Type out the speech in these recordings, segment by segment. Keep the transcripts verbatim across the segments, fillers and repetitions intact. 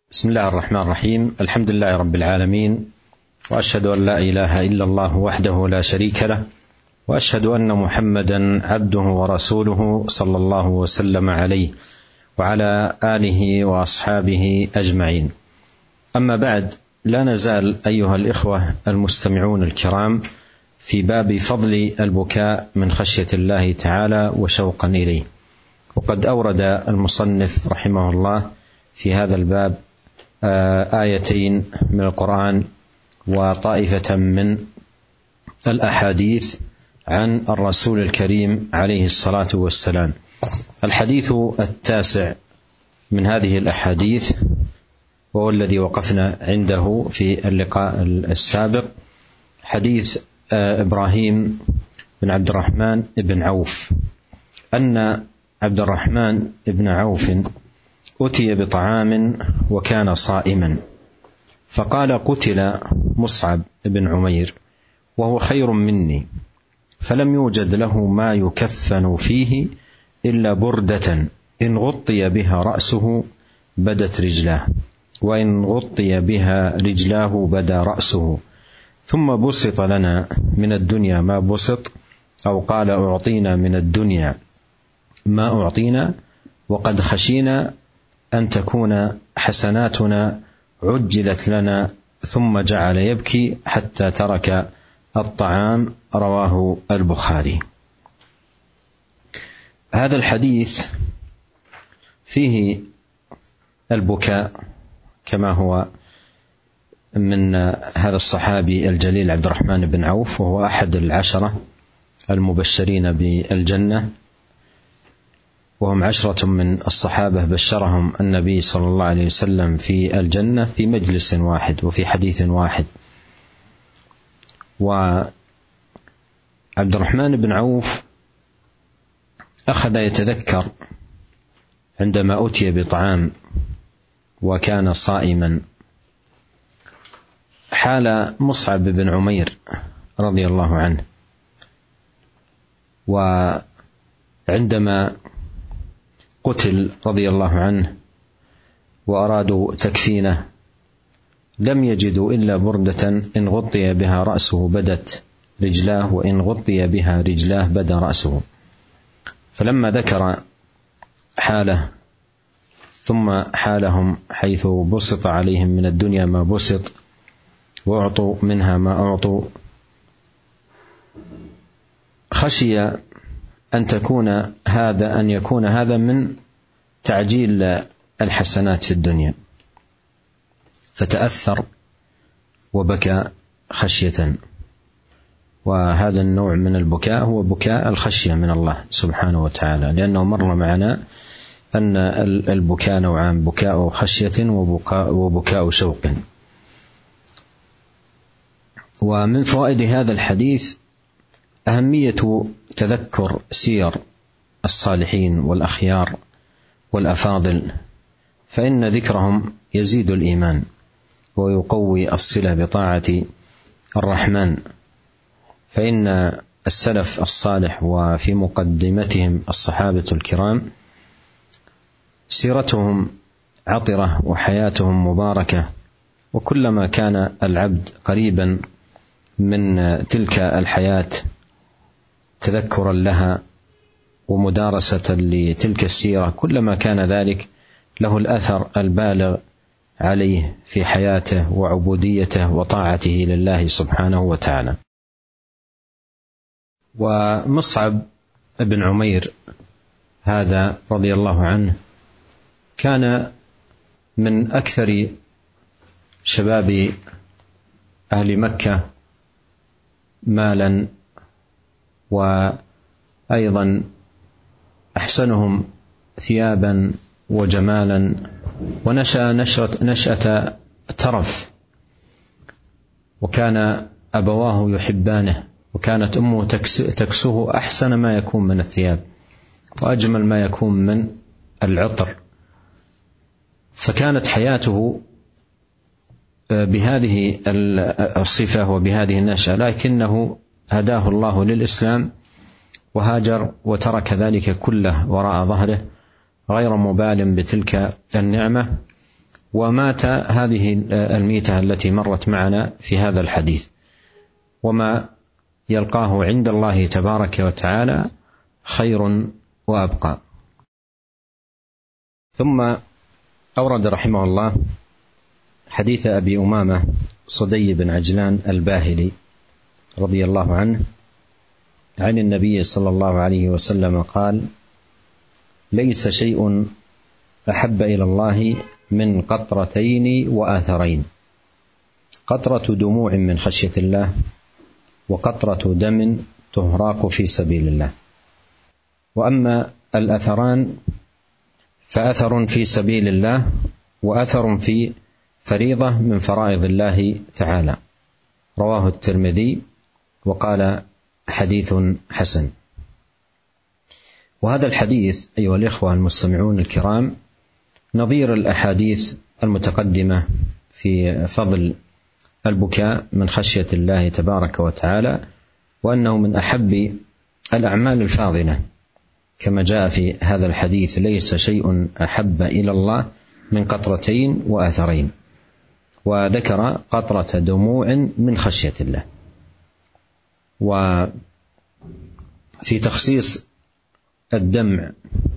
بسم الله الرحمن الرحيم. الحمد لله رب العالمين، وأشهد أن لا إله إلا الله وحده لا شريك له، وأشهد أن محمدا عبده ورسوله صلى الله وسلم عليه وعلى آله وأصحابه أجمعين. أما بعد، لا نزال أيها الإخوة المستمعون الكرام في باب فضل البكاء من خشية الله تعالى وشوقا إليه. وقد أورد المصنف رحمه الله في هذا الباب آيتين من القرآن وطائفة من الأحاديث عن الرسول الكريم عليه الصلاة والسلام. الحديث التاسع من هذه الأحاديث وهو الذي وقفنا عنده في اللقاء السابق، حديث إبراهيم بن عبد الرحمن بن عوف أن عبد الرحمن بن عوف أتي بطعام وكان صائما، فقال: قتل مصعب بن عمير وهو خير مني، فلم يوجد له ما يكفن فيه إلا بردة إن غطي بها رأسه بدت رجلاه، وإن غطي بها رجلاه بدا رأسه، ثم بسط لنا من الدنيا ما بسط، أو قال: أعطينا من الدنيا ما أعطينا، وقد خشينا أن تكون حسناتنا عجلت لنا، ثم جعل يبكي حتى ترك الطعام. رواه البخاري. هذا الحديث فيه البكاء كما هو من هذا الصحابي الجليل عبد الرحمن بن عوف، وهو أحد العشرة المبشرين بالجنة، وهم عشرة من الصحابة بشرهم النبي صلى الله عليه وسلم في الجنة في مجلس واحد وفي حديث واحد. وعبد الرحمن بن عوف أخذ يتذكر عندما أتي بطعام وكان صائما حال مصعب بن عمير رضي الله عنه، وعندما قتل رضي الله عنه وأرادوا تكفينه لم يجدوا إلا بردة إن غطي بها رأسه بدت رجلاه، وإن غطي بها رجلاه بدا رأسه. فلما ذكر حاله ثم حالهم حيث بسط عليهم من الدنيا ما بسط وأعطوا منها ما أعطوا، خشي أن تكون هذا أن يكون هذا من تعجيل الحسنات في الدنيا، فتأثر وبكى خشية. وهذا النوع من البكاء هو بكاء الخشية من الله سبحانه وتعالى، لأنه مر معنا أن البكاء نوعان: بكاء خشية وبكاء, وبكاء شوق. ومن فوائد هذا الحديث أهمية تذكر سير الصالحين والأخيار والأفاضل، فإن ذكرهم يزيد الإيمان ويقوي الصلة بطاعة الرحمن. فإن السلف الصالح وفي مقدمتهم الصحابة الكرام سيرتهم عطرة وحياتهم مباركة، وكلما كان العبد قريبا من تلك الحياة تذكرا لها ومدارسة لتلك السيرة، كلما كان ذلك له الأثر البالغ عليه في حياته وعبوديته وطاعته لله سبحانه وتعالى. ومصعب بن عمير هذا رضي الله عنه كان من أكثر شباب أهل مكة مالا، وأيضا أحسنهم ثيابا وجمالا، ونشأ نشأة ترف، وكان أبواه يحبانه، وكانت أمه تكسوه أحسن ما يكون من الثياب وأجمل ما يكون من العطر. فكانت حياته بهذه الصفة وبهذه النشأة، لكنه هداه الله للإسلام وهاجر وترك ذلك كله وراء ظهره غير مبال بتلك النعمة، ومات هذه الميتة التي مرت معنا في هذا الحديث، وما يلقاه عند الله تبارك وتعالى خير وأبقى. ثم أورد رحمه الله حديث أبي أمامة صدي بن عجلان الباهلي رضي الله عنه عن النبي صلى الله عليه وسلم قال: ليس شيء أحب إلى الله من قطرتين وآثرين، قطرة دموع من خشية الله، وقطرة دم تهراق في سبيل الله. وأما الأثران فأثر في سبيل الله، وأثر في فريضة من فرائض الله تعالى. رواه الترمذي وقال حديث حسن. وهذا الحديث أيها الإخوة المستمعون الكرام نظير الأحاديث المتقدمة في فضل البكاء من خشية الله تبارك وتعالى، وأنه من أحب الأعمال الفاضلة، كما جاء في هذا الحديث: ليس شيء أحب إلى الله من قطرتين وآثرين، وذكر قطرة دموع من خشية الله. وفي تخصيص الدمع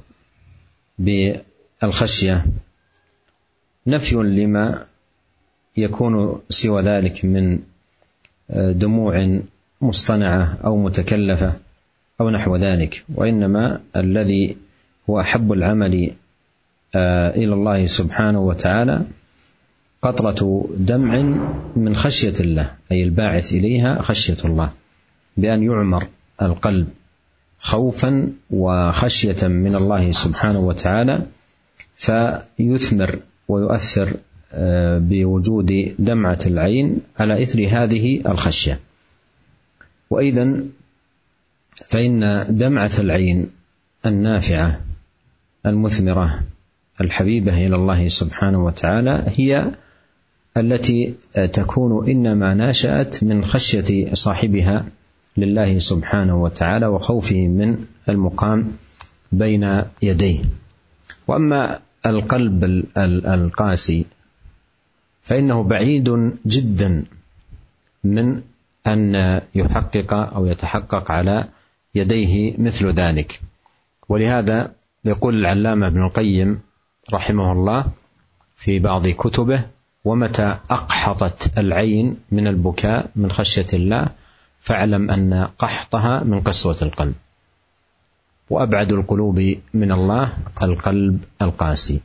بالخشية نفي لما يكون سوى ذلك من دموع مصطنعة أو متكلفة أو نحو ذلك، وإنما الذي هو أحب العمل إلى الله سبحانه وتعالى قطرة دمع من خشية الله، أي الباعث إليها خشية الله، بأن يعمر القلب خوفا وخشية من الله سبحانه وتعالى، فيثمر ويؤثر بوجود دمعة العين على إثر هذه الخشية. وإذن فإن دمعة العين النافعة المثمرة الحبيبة إلى الله سبحانه وتعالى هي التي تكون إنما ناشأت من خشية صاحبها لله سبحانه وتعالى وخوفه من المقام بين يديه. وأما القلب القاسي فإنه بعيد جدا من أن يحقق أو يتحقق على يديه مثل ذلك. ولهذا يقول العلامة ابن القيم رحمه الله في بعض كتبه: ومتى أقحطت العين من البكاء من خشية الله فاعلم أن قحطها من قسوة القلب، وأبعد القلوب من الله القلب القاسي.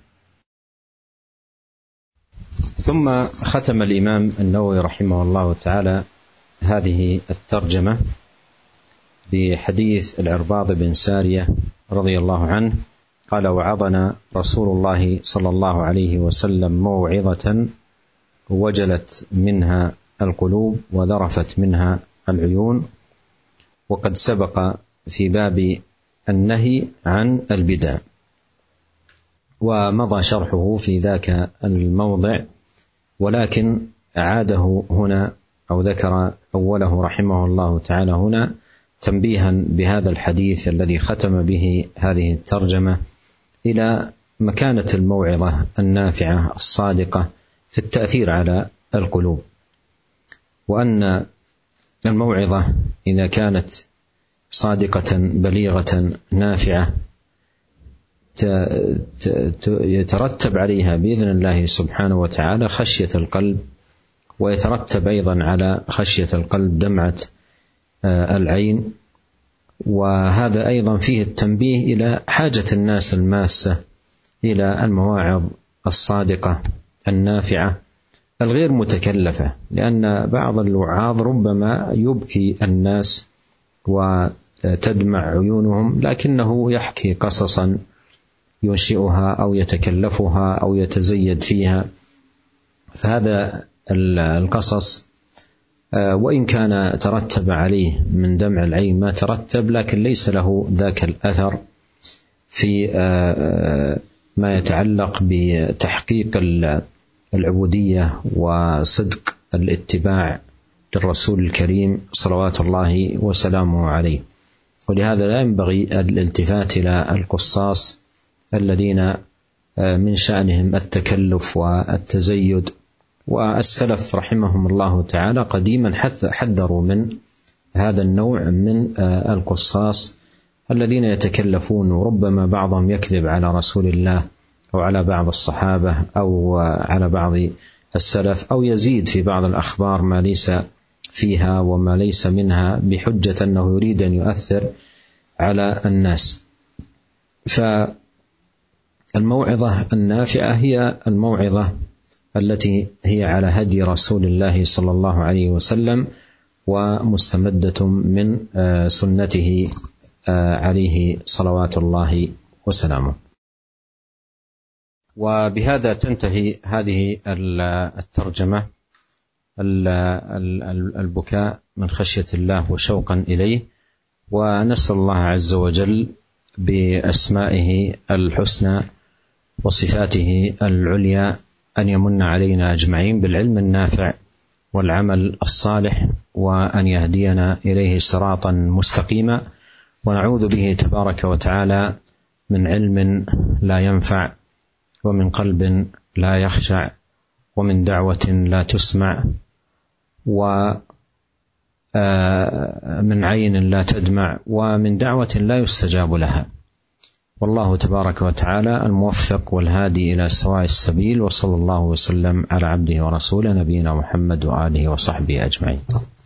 ثم ختم الإمام النووي رحمه الله تعالى هذه الترجمة بحديث العرباض بن سارية رضي الله عنه قال: وعظنا رسول الله صلى الله عليه وسلم موعظة وجلت منها القلوب وذرفت منها العيون، وقد سبق في باب النهي عن البدع، ومضى شرحه في ذاك الموضع، ولكن أعاده هنا أو ذكر أوله رحمه الله تعالى هنا تنبيها بهذا الحديث الذي ختم به هذه الترجمة إلى مكانة الموعظة النافعة الصادقة في التأثير على القلوب، وأن الموعظة إذا كانت صادقة بليغة نافعة يترتب عليها بإذن الله سبحانه وتعالى خشية القلب، ويترتب أيضا على خشية القلب دمعة العين. وهذا أيضا فيه التنبيه إلى حاجة الناس الماسة إلى المواعظ الصادقة النافعة الغير متكلفة، لأن بعض الوعاظ ربما يبكي الناس وتدمع عيونهم، لكنه يحكي قصصا ينشئها أو يتكلفها أو يتزيد فيها، فهذا القصص وإن كان ترتب عليه من دمع العين ما ترتب، لكن ليس له ذاك الأثر في ما يتعلق بتحقيق العبودية وصدق الاتباع للرسول الكريم صلوات الله وسلامه عليه. ولهذا لا ينبغي الالتفات إلى القصاص الذين من شأنهم التكلف والتزيد، والسلف رحمهم الله تعالى قديما حذروا من هذا النوع من القصاص الذين يتكلفون، وربما بعضهم يكذب على رسول الله أو على بعض الصحابة أو على بعض السلف، أو يزيد في بعض الأخبار ما ليس فيها وما ليس منها بحجة أنه يريد أن يؤثر على الناس. فالموعظة النافعة هي الموعظة التي هي على هدي رسول الله صلى الله عليه وسلم ومستمدة من سنته عليه صلوات الله وسلامه. وبهذا تنتهي هذه الترجمة، البكاء من خشية الله وشوقا إليه، ونسأل الله عز وجل بأسمائه الحسنى وصفاته العليا أن يمن علينا أجمعين بالعلم النافع والعمل الصالح، وأن يهدينا إليه صراطا مستقيما، ونعوذ به تبارك وتعالى من علم لا ينفع، ومن قلب لا يخشع، ومن دعوة لا تسمع، ومن عين لا تدمع، ومن دعوة لا يستجاب لها. والله تبارك وتعالى الموفق والهادي إلى سواء السبيل، وصلى الله وسلم على عبده ورسوله نبينا محمد وآله وصحبه أجمعين.